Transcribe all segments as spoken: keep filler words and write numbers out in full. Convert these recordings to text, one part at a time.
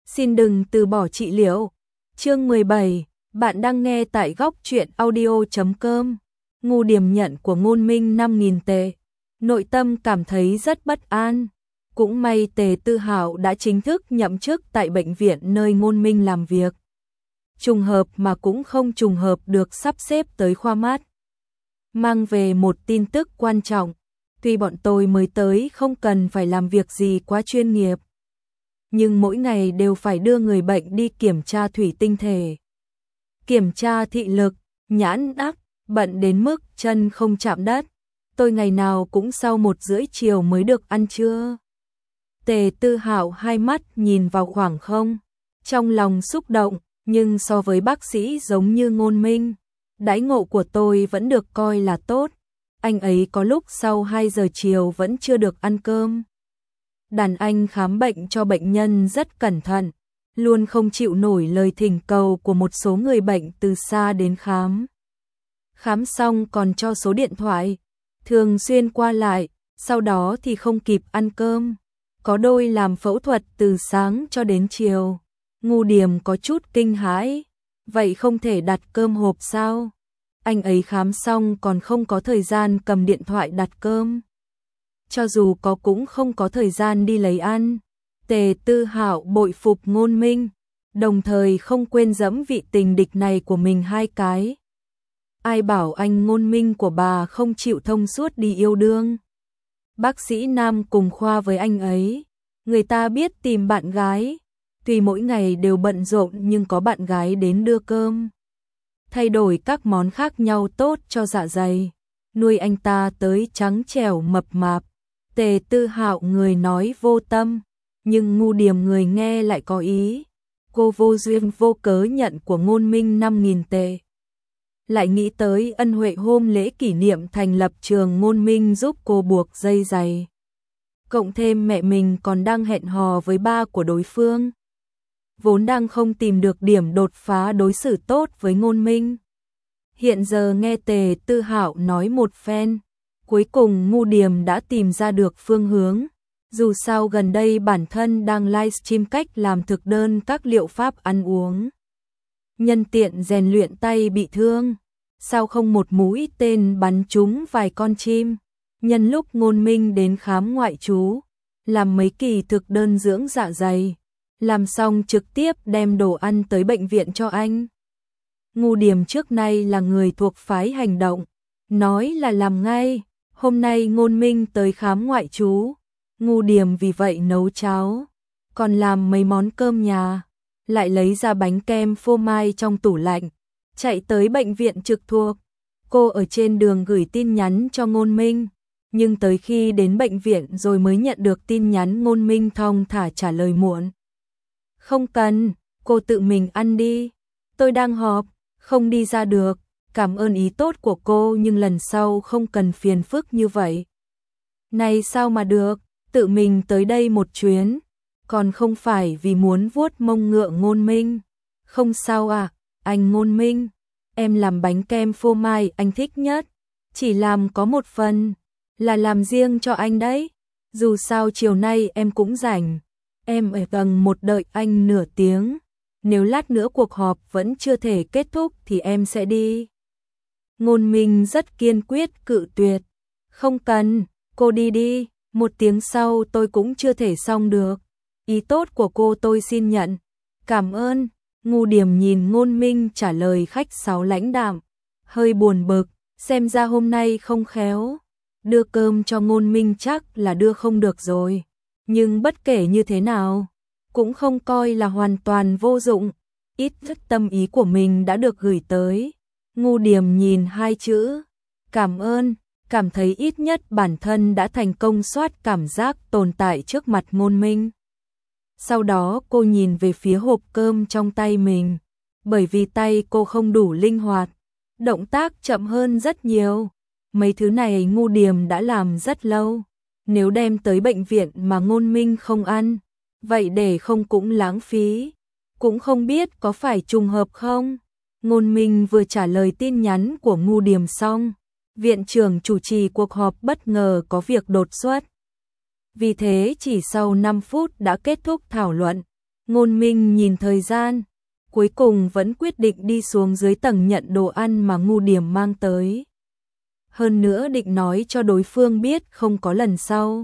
Xin đừng từ bỏ trị liệu. Chương mười bảy, bạn đang nghe tại góc truyện audio chấm com. Ngu điểm nhận của Ngôn Minh năm nghìn tệ. Nội tâm cảm thấy rất bất an. Cũng may Tề Tư Hạo đã chính thức nhậm chức tại bệnh viện nơi Ngôn Minh làm việc. Trùng hợp mà cũng không trùng hợp được sắp xếp tới khoa mắt. Mang về một tin tức quan trọng. Tuy bọn tôi mới tới không cần phải làm việc gì quá chuyên nghiệp, nhưng mỗi ngày đều phải đưa người bệnh đi kiểm tra thủy tinh thể, kiểm tra thị lực, nhãn đắc, bận đến mức chân không chạm đất. Tôi ngày nào cũng sau một rưỡi chiều mới được ăn trưa. Tề Tư Hạo hai mắt nhìn vào khoảng không, trong lòng xúc động, nhưng so với bác sĩ giống như Ngôn Minh, đãi ngộ của tôi vẫn được coi là tốt. Anh ấy có lúc sau hai giờ chiều vẫn chưa được ăn cơm. Đàn anh khám bệnh cho bệnh nhân rất cẩn thận, luôn không chịu nổi lời thỉnh cầu của một số người bệnh từ xa đến khám. Khám xong còn cho số điện thoại, thường xuyên qua lại, sau đó thì không kịp ăn cơm. Có đôi làm phẫu thuật từ sáng cho đến chiều. Ngu Điểm có chút kinh hãi, vậy không thể đặt cơm hộp sao? Anh ấy khám xong còn không có thời gian cầm điện thoại đặt cơm. Cho dù có cũng không có thời gian đi lấy ăn. Tề Tư Hạo bội phục Ngôn Minh, đồng thời không quên dẫm vị tình địch này của mình hai cái. Ai bảo anh Ngôn Minh của bà không chịu thông suốt đi yêu đương. Bác sĩ nam cùng khoa với anh ấy, người ta biết tìm bạn gái, tuy mỗi ngày đều bận rộn nhưng có bạn gái đến đưa cơm, thay đổi các món khác nhau tốt cho dạ dày, nuôi anh ta tới trắng trẻo mập mạp. Tề Tư Hạo người nói vô tâm, nhưng Ngu Điểm người nghe lại có ý. Cô vô duyên vô cớ nhận của Ngôn Minh năm nghìn tệ. Lại nghĩ tới ân huệ hôm lễ kỷ niệm thành lập trường Ngôn Minh giúp cô buộc dây giày. Cộng thêm mẹ mình còn đang hẹn hò với ba của đối phương, vốn đang không tìm được điểm đột phá đối xử tốt với Ngôn Minh. Hiện giờ nghe Tề Tư Hạo nói một phen, cuối cùng Ngu Điểm đã tìm ra được phương hướng. Dù sao gần đây bản thân đang livestream cách làm thực đơn các liệu pháp ăn uống. Nhân tiện rèn luyện tay bị thương, sao không một mũi tên bắn trúng vài con chim. Nhân lúc Ngôn Minh đến khám ngoại trú, làm mấy kỳ thực đơn dưỡng dạ dày, làm xong trực tiếp đem đồ ăn tới bệnh viện cho anh. Ngu Điểm trước nay là người thuộc phái hành động, nói là làm ngay. Hôm nay Ngôn Minh tới khám ngoại trú, Ngu Điểm vì vậy nấu cháo, còn làm mấy món cơm nhà, lại lấy ra bánh kem phô mai trong tủ lạnh, chạy tới bệnh viện trực thuộc. Cô ở trên đường gửi tin nhắn cho Ngôn Minh, nhưng tới khi đến bệnh viện rồi mới nhận được tin nhắn. Ngôn Minh thong thả trả lời muộn. Không cần, cô tự mình ăn đi, tôi đang họp, không đi ra được. Cảm ơn ý tốt của cô nhưng lần sau không cần phiền phức như vậy. Này sao mà được, tự mình tới đây một chuyến, còn không phải vì muốn vuốt mông ngựa Ngôn Minh. Không sao à, anh Ngôn Minh, em làm bánh kem phô mai anh thích nhất, chỉ làm có một phần, là làm riêng cho anh đấy. Dù sao chiều nay em cũng rảnh, em ở tầng một đợi anh nửa tiếng, nếu lát nữa cuộc họp vẫn chưa thể kết thúc thì em sẽ đi. Ngôn Minh rất kiên quyết cự tuyệt. Không cần, cô đi đi, một tiếng sau tôi cũng chưa thể xong được. Ý tốt của cô tôi xin nhận. Cảm ơn. Ngu Điểm nhìn Ngôn Minh trả lời khách sáo lãnh đạm, hơi buồn bực, xem ra hôm nay không khéo. Đưa cơm cho Ngôn Minh chắc là đưa không được rồi, nhưng bất kể như thế nào, cũng không coi là hoàn toàn vô dụng. Ít nhất tâm ý của mình đã được gửi tới. Ngu Điểm nhìn hai chữ cảm ơn, cảm thấy ít nhất bản thân đã thành công soát cảm giác tồn tại trước mặt Ngôn Minh. Sau đó cô nhìn về phía hộp cơm trong tay mình, bởi vì tay cô không đủ linh hoạt, động tác chậm hơn rất nhiều. Mấy thứ này Ngu Điểm đã làm rất lâu, nếu đem tới bệnh viện mà Ngôn Minh không ăn, vậy để không cũng lãng phí. Cũng không biết có phải trùng hợp không. Ngôn Minh vừa trả lời tin nhắn của Ngu Điểm xong, viện trưởng chủ trì cuộc họp bất ngờ có việc đột xuất. Vì thế chỉ sau năm phút đã kết thúc thảo luận. Ngôn Minh nhìn thời gian, cuối cùng vẫn quyết định đi xuống dưới tầng nhận đồ ăn mà Ngu Điềm mang tới. Hơn nữa định nói cho đối phương biết không có lần sau.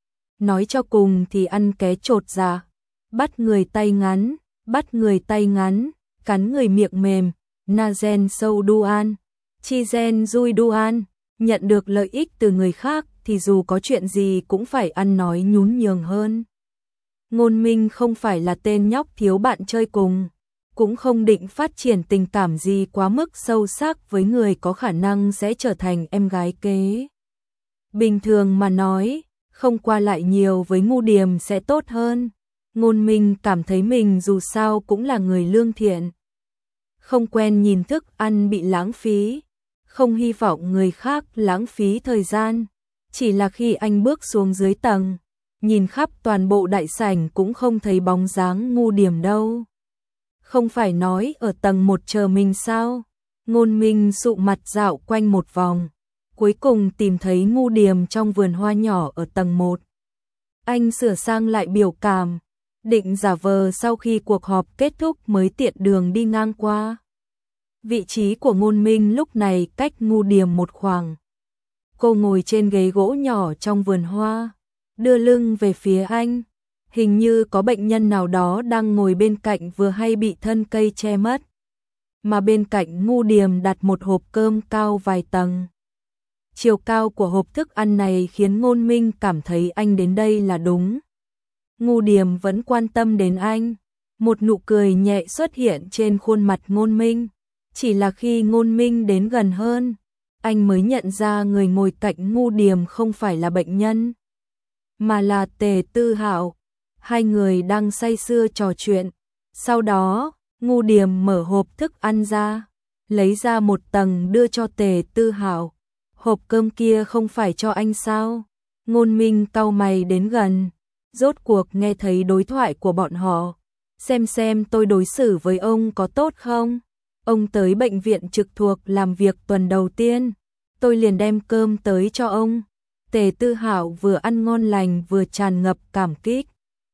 Nói cho cùng thì ăn ké chột dạ, bắt người tay ngắn, bắt người tay ngắn, cắn người miệng mềm, na gen sâu duan, chi gen dui duan, nhận được lợi ích từ người khác thì dù có chuyện gì cũng phải ăn nói nhún nhường hơn. Ngôn Minh không phải là tên nhóc thiếu bạn chơi cùng, cũng không định phát triển tình cảm gì quá mức sâu sắc với người có khả năng sẽ trở thành em gái kế. Bình thường mà nói, không qua lại nhiều với Ngu Điềm sẽ tốt hơn. Ngôn Minh cảm thấy mình dù sao cũng là người lương thiện. Không quen nhìn thức ăn bị lãng phí, không hy vọng người khác lãng phí thời gian. Chỉ là khi anh bước xuống dưới tầng, nhìn khắp toàn bộ đại sảnh cũng không thấy bóng dáng Ngu Điềm đâu. Không phải nói ở tầng một chờ mình sao? Ngôn Minh sụ mặt dạo quanh một vòng, cuối cùng tìm thấy Ngu Điềm trong vườn hoa nhỏ ở tầng một. Anh sửa sang lại biểu cảm, định giả vờ sau khi cuộc họp kết thúc mới tiện đường đi ngang qua. Vị trí của Ngôn Minh lúc này cách Ngu Điềm một khoảng. Cô ngồi trên ghế gỗ nhỏ trong vườn hoa, đưa lưng về phía anh. Hình như có bệnh nhân nào đó đang ngồi bên cạnh vừa hay bị thân cây che mất. Mà bên cạnh Ngu Điềm đặt một hộp cơm cao vài tầng. Chiều cao của hộp thức ăn này khiến Ngôn Minh cảm thấy anh đến đây là đúng. Ngu Điềm vẫn quan tâm đến anh. Một nụ cười nhẹ xuất hiện trên khuôn mặt Ngôn Minh. Chỉ là khi Ngôn Minh đến gần hơn, anh mới nhận ra người ngồi cạnh Ngu Điềm không phải là bệnh nhân, mà là Tề Tư Hạo. Hai người đang say sưa trò chuyện. Sau đó, Ngu Điềm mở hộp thức ăn ra, lấy ra một tầng đưa cho Tề Tư Hạo. Hộp cơm kia không phải cho anh sao? Ngôn Minh cau mày đến gần, rốt cuộc nghe thấy đối thoại của bọn họ. Xem xem tôi đối xử với ông có tốt không? Ông tới bệnh viện trực thuộc làm việc tuần đầu tiên, tôi liền đem cơm tới cho ông. Tề Tư Hạo vừa ăn ngon lành vừa tràn ngập cảm kích.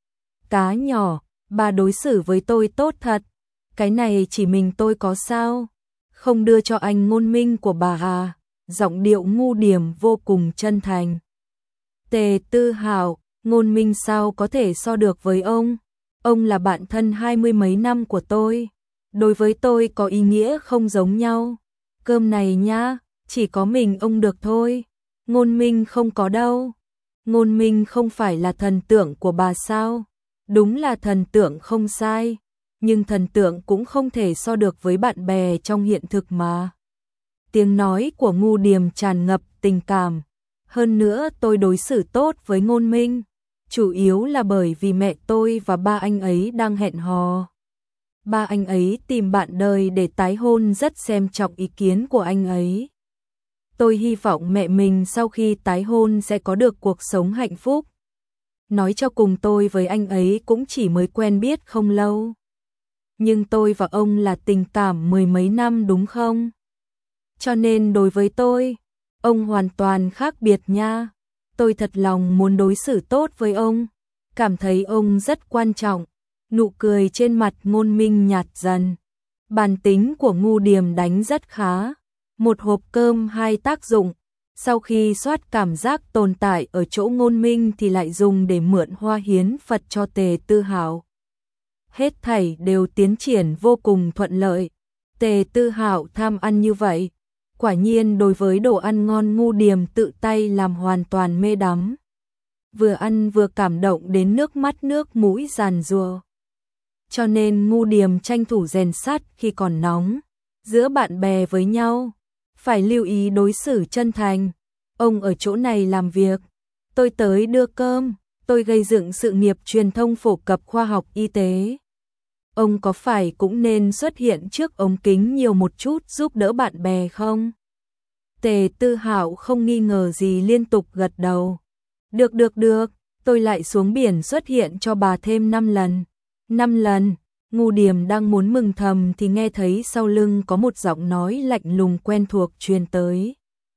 Cá nhỏ, bà đối xử với tôi tốt thật. Cái này chỉ mình tôi có sao? Không đưa cho anh Ngôn Minh của bà à? Giọng điệu Ngu Điềm vô cùng chân thành. Tề Tư Hạo, Ngôn Minh sao có thể so được với ông? Ông là bạn thân hai mươi mấy năm của tôi. Đối với tôi có ý nghĩa không giống nhau. Cơm này nhá, chỉ có mình ông được thôi. Ngôn Minh không có đâu. Ngôn Minh không phải là thần tượng của bà sao? Đúng là thần tượng không sai, nhưng thần tượng cũng không thể so được với bạn bè trong hiện thực mà. Tiếng nói của Ngu Điềm tràn ngập tình cảm. Hơn nữa tôi đối xử tốt với Ngôn Minh, chủ yếu là bởi vì mẹ tôi và ba anh ấy đang hẹn hò. Ba anh ấy tìm bạn đời để tái hôn rất xem trọng ý kiến của anh ấy. Tôi hy vọng mẹ mình sau khi tái hôn sẽ có được cuộc sống hạnh phúc. Nói cho cùng tôi với anh ấy cũng chỉ mới quen biết không lâu. Nhưng tôi và ông là tình cảm mười mấy năm đúng không? Cho nên đối với tôi, ông hoàn toàn khác biệt nha. Tôi thật lòng muốn đối xử tốt với ông, cảm thấy ông rất quan trọng. Nụ cười trên mặt Ngôn Minh nhạt dần. Bản tính của Ngu Điềm đánh rất khá. Một hộp cơm hai tác dụng. Sau khi soát cảm giác tồn tại ở chỗ Ngôn Minh thì lại dùng để mượn hoa hiến Phật cho Tề Tư Hạo. Hết thảy đều tiến triển vô cùng thuận lợi. Tề Tư Hạo tham ăn như vậy. Quả nhiên đối với đồ ăn ngon Ngu Điềm tự tay làm hoàn toàn mê đắm. Vừa ăn vừa cảm động đến nước mắt nước mũi giàn giụa. Cho nên Ngu Điềm tranh thủ rèn sắt khi còn nóng. Giữa bạn bè với nhau, phải lưu ý đối xử chân thành. Ông ở chỗ này làm việc, tôi tới đưa cơm, tôi gây dựng sự nghiệp truyền thông phổ cập khoa học y tế. Ông có phải cũng nên xuất hiện trước ống kính nhiều một chút giúp đỡ bạn bè không? Tề Tư Hạo không nghi ngờ gì liên tục gật đầu. Được được được, tôi lại xuống biển xuất hiện cho bà thêm năm lần. năm lần, Ngu Điềm đang muốn mừng thầm thì nghe thấy sau lưng có một giọng nói lạnh lùng quen thuộc truyền tới.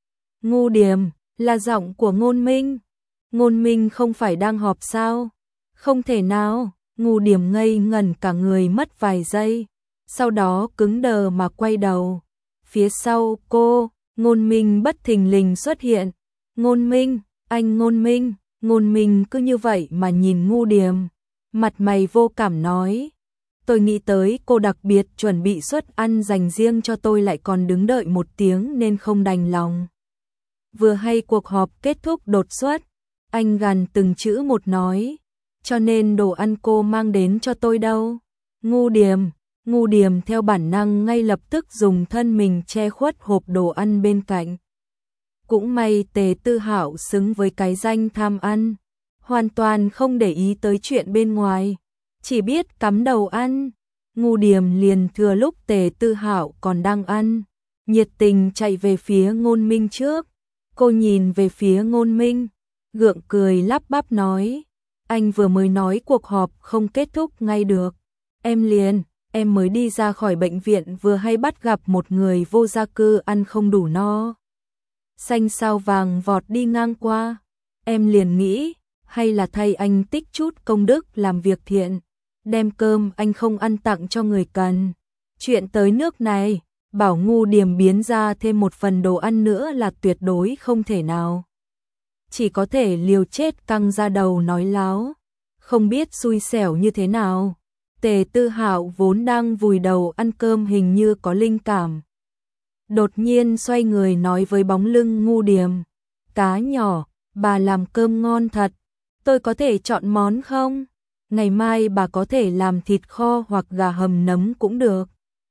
Ngu Điềm, là giọng của Ngôn Minh. Ngôn Minh không phải đang họp sao? Không thể nào, Ngô Điểm ngây ngẩn cả người mất vài giây, sau đó cứng đờ mà quay đầu. Phía sau cô, Ngôn Minh bất thình lình xuất hiện. Ngôn Minh, anh Ngôn Minh. Ngôn Minh cứ như vậy mà nhìn Ngô Điểm, mặt mày vô cảm nói. Tôi nghĩ tới cô đặc biệt chuẩn bị suất ăn dành riêng cho tôi lại còn đứng đợi một tiếng nên không đành lòng. Vừa hay cuộc họp kết thúc đột xuất, anh gằn từng chữ một nói, cho nên đồ ăn cô mang đến cho tôi đâu. Ngô Điểm, Ngô Điểm theo bản năng ngay lập tức dùng thân mình che khuất hộp đồ ăn bên cạnh. Cũng may Tề Tư Hạo xứng với cái danh tham ăn, hoàn toàn không để ý tới chuyện bên ngoài, chỉ biết cắm đầu ăn. Ngô Điểm liền thừa lúc Tề Tư Hạo còn đang ăn, nhiệt tình chạy về phía Ngôn Minh trước. Cô nhìn về phía Ngôn Minh, gượng cười lắp bắp nói, anh vừa mới nói cuộc họp không kết thúc ngay được. Em liền, em mới đi ra khỏi bệnh viện vừa hay bắt gặp một người vô gia cư ăn không đủ no. Xanh sao vàng vọt đi ngang qua, em liền nghĩ, hay là thay anh tích chút công đức làm việc thiện, đem cơm anh không ăn tặng cho người cần. Chuyện tới nước này, bảo Ngô Điểm biến ra thêm một phần đồ ăn nữa là tuyệt đối không thể nào. Chỉ có thể liều chết căng ra đầu nói láo, không biết xui xẻo như thế nào. Tề Tư Hạo vốn đang vùi đầu ăn cơm hình như có linh cảm. Đột nhiên xoay người nói với bóng lưng Ngô Điểm, cá nhỏ, bà làm cơm ngon thật, tôi có thể chọn món không? Ngày mai bà có thể làm thịt kho hoặc gà hầm nấm cũng được.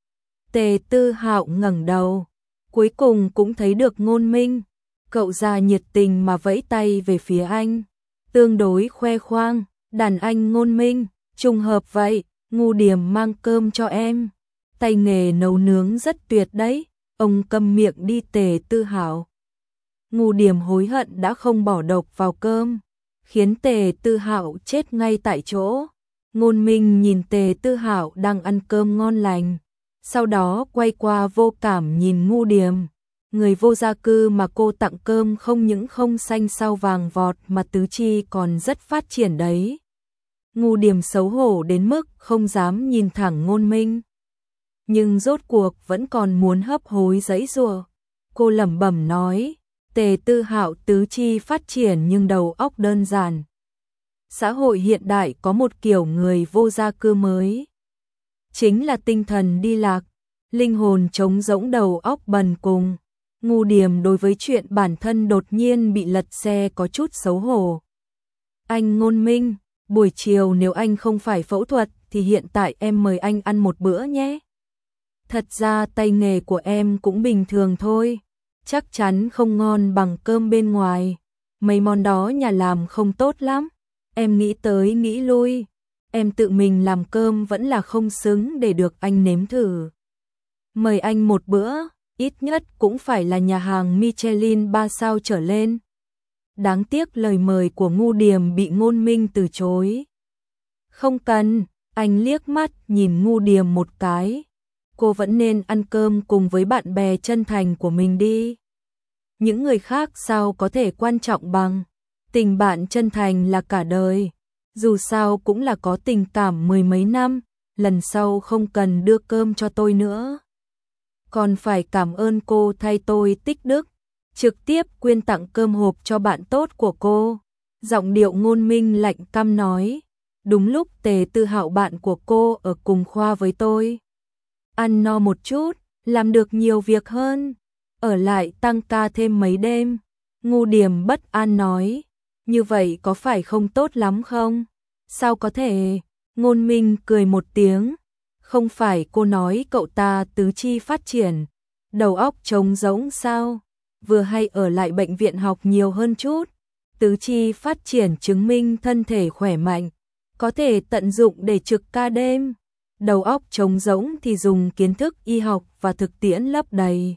Tề Tư Hạo ngẩng đầu, cuối cùng cũng thấy được Ngôn Minh, cậu già nhiệt tình mà vẫy tay về phía anh, tương đối khoe khoang, đàn anh Ngôn Minh, trùng hợp vậy, Ngô Điểm mang cơm cho em, tay nghề nấu nướng rất tuyệt đấy, ông câm miệng đi. Tề Tư Hạo. Ngô Điểm hối hận đã không bỏ độc vào cơm, khiến Tề Tư Hạo chết ngay tại chỗ. Ngôn Minh nhìn Tề Tư Hạo đang ăn cơm ngon lành, sau đó quay qua vô cảm nhìn Ngô Điểm. Người vô gia cư mà cô tặng cơm không những không xanh sao vàng vọt mà tứ chi còn rất phát triển đấy. Ngô Điểm xấu hổ đến mức không dám nhìn thẳng Ngôn Minh, nhưng rốt cuộc vẫn còn muốn hấp hối giãy giụa. Cô lẩm bẩm nói, Tề Tư Hạo tứ chi phát triển nhưng đầu óc đơn giản. Xã hội hiện đại có một kiểu người vô gia cư mới, chính là tinh thần đi lạc, linh hồn trống rỗng đầu óc bần cùng. Ngô Điểm đối với chuyện bản thân đột nhiên bị lật xe có chút xấu hổ. Anh Ngôn Minh, buổi chiều nếu anh không phải phẫu thuật thì hiện tại em mời anh ăn một bữa nhé. Thật ra tay nghề của em cũng bình thường thôi, chắc chắn không ngon bằng cơm bên ngoài, mấy món đó nhà làm không tốt lắm. Em nghĩ tới nghĩ lui, em tự mình làm cơm vẫn là không xứng để được anh nếm thử. Mời anh một bữa, ít nhất cũng phải là nhà hàng Michelin ba sao trở lên. Đáng tiếc lời mời của Ngô Điểm bị Ngôn Minh từ chối. Không cần, anh liếc mắt nhìn Ngô Điểm một cái. Cô vẫn nên ăn cơm cùng với bạn bè chân thành của mình đi. Những người khác sao có thể quan trọng bằng tình bạn chân thành là cả đời. Dù sao cũng là có tình cảm mười mấy năm, lần sau không cần đưa cơm cho tôi nữa. Còn phải cảm ơn cô thay tôi tích đức, trực tiếp quyên tặng cơm hộp cho bạn tốt của cô. Giọng điệu Ngôn Minh lạnh căm nói, đúng lúc Tề Tư Hạo bạn của cô ở cùng khoa với tôi. Ăn no một chút, làm được nhiều việc hơn, ở lại tăng ca thêm mấy đêm. Ngô Điểm bất an nói, như vậy có phải không tốt lắm không? Sao có thể? Ngôn Minh cười một tiếng, không phải cô nói cậu ta tứ chi phát triển, đầu óc trống rỗng sao? Vừa hay ở lại bệnh viện học nhiều hơn chút, tứ chi phát triển chứng minh thân thể khỏe mạnh, có thể tận dụng để trực ca đêm. Đầu óc trống rỗng thì dùng kiến thức y học và thực tiễn lấp đầy.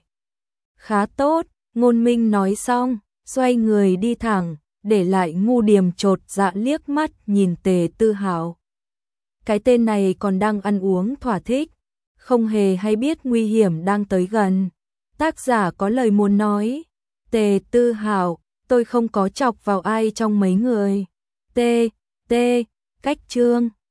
Khá tốt, Ngôn Minh nói xong, xoay người đi thẳng, để lại Ngô Điểm chột dạ liếc mắt nhìn Tề Tư Hạo. Cái tên này còn đang ăn uống thỏa thích, không hề hay biết nguy hiểm đang tới gần. Tác giả có lời muốn nói, Tề Tư Hạo, tôi không có chọc vào ai trong mấy người. T, T, cách chương.